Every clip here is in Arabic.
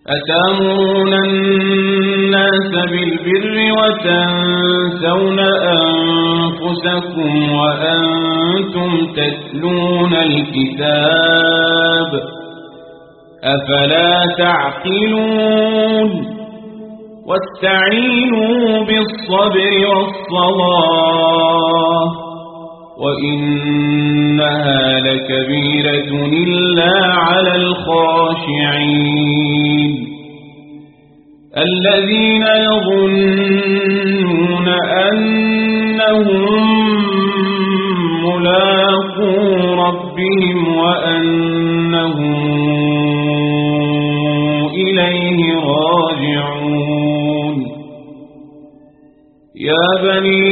أتأمرون الناس بالبر وتنسون أنفسكم وأنتم تتلون الكتاب أفلا تعقلون واستعينوا بالصبر والصلاة وإنها لكبيرة إلا على الخاشعين الذين يظنون أنهم ملاقو ربهم وأنهم إليه راجعون يا بني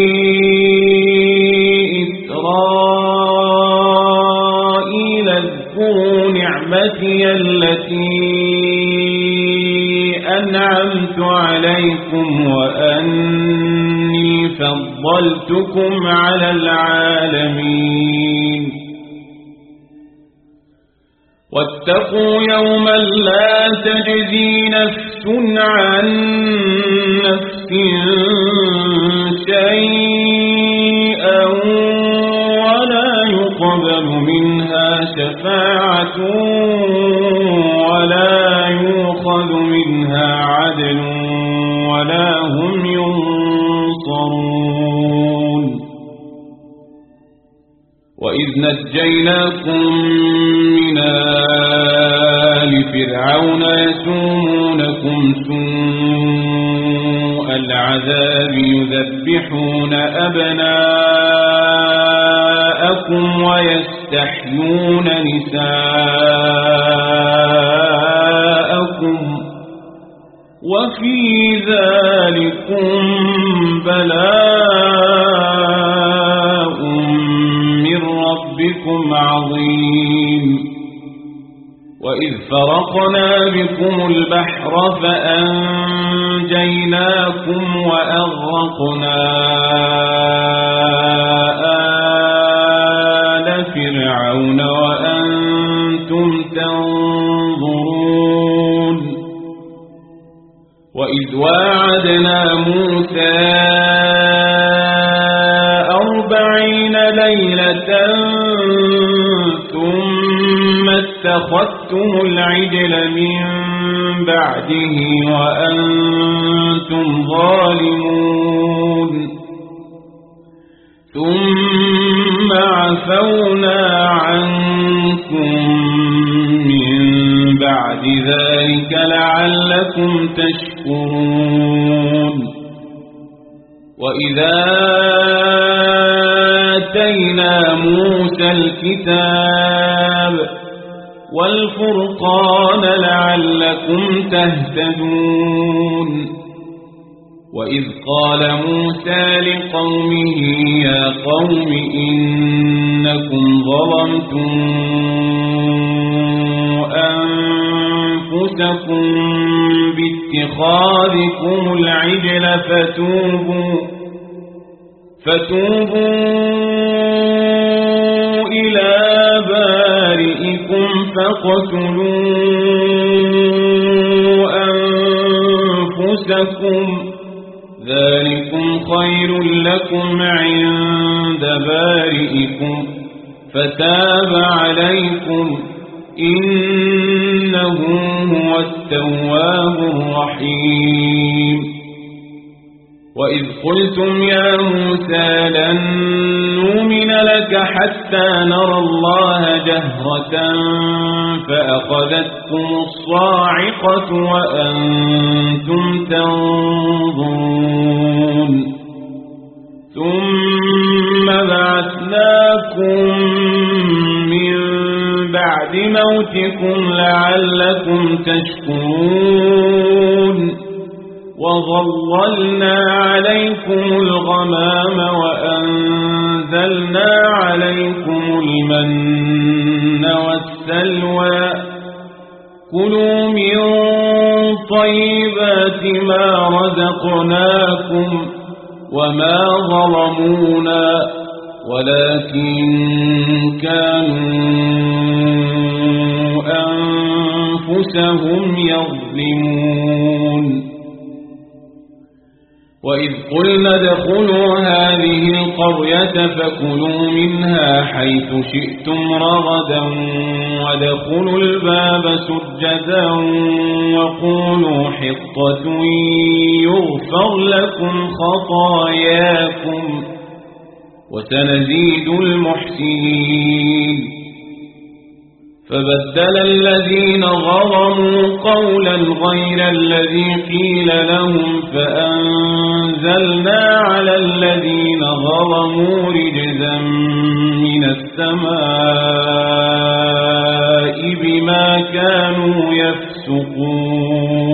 إسرائيل اذكروا نعمتي التي أنعمت عليكم وأني فضلتكم على العالمين واتقوا يوما لا تجزي نفس عن نفس شيئا ولا يقبل منها شفاعة ولا يؤخذ منها عدل ولا هم ينصرون وإذ نجيناكم من آل فرعون يسومونكم سوء العذاب يذبحون أبناءكم ويستحيون نساءكم وفي ذلكم بلاء من ربكم عظيم وإذ فرقنا بكم البحر فأنجيناكم وأغرقنا آل فرعون وأنتم تنظرون وإذ واعدنا موسى 40 ليلة ثم اتخذتم العجل من بعده وأنتم ظالمون ثم عفونا عنكم من بعد ذلك لعلكم تشكرون وإذا آتينا موسى الكتاب والفرقان لعلكم تهتدون وإذ قال موسى لقومه يا قوم إنكم ظلمتم أنفسكم باتخاذكم العجل فتوبوا إلى بارئكم فاقتلوا أنفسكم ذلكم خير لكم عند بارئكم فتاب عليكم إنه هو التواب الرحيم وإذ قلتم يا موسى لن نؤمن لك حتى نرى الله جهرة فأخذتكم الصاعقة وأنتم تنظرون ثم بعثناكم من بعد موتكم لعلكم تشكرون وظللنا عليكم الغمام وأنزلنا عليكم المن والسلوى كلوا من طيبات ما رزقناكم وما ظلمونا ولكن كانوا أنفسهم يظلمون وإذ قلنا ادخلوا هذه القرية فكلوا منها حيث شئتم رغدا وادخلوا الباب سجدا وقولوا حطة يغفر لكم خطاياكم وسنزيد المحسنين فبدل الذين ظلموا قولا غير الذي قيل لهم فأنزلنا على الذين ظلموا رجزا من السماء بما كانوا يفسقون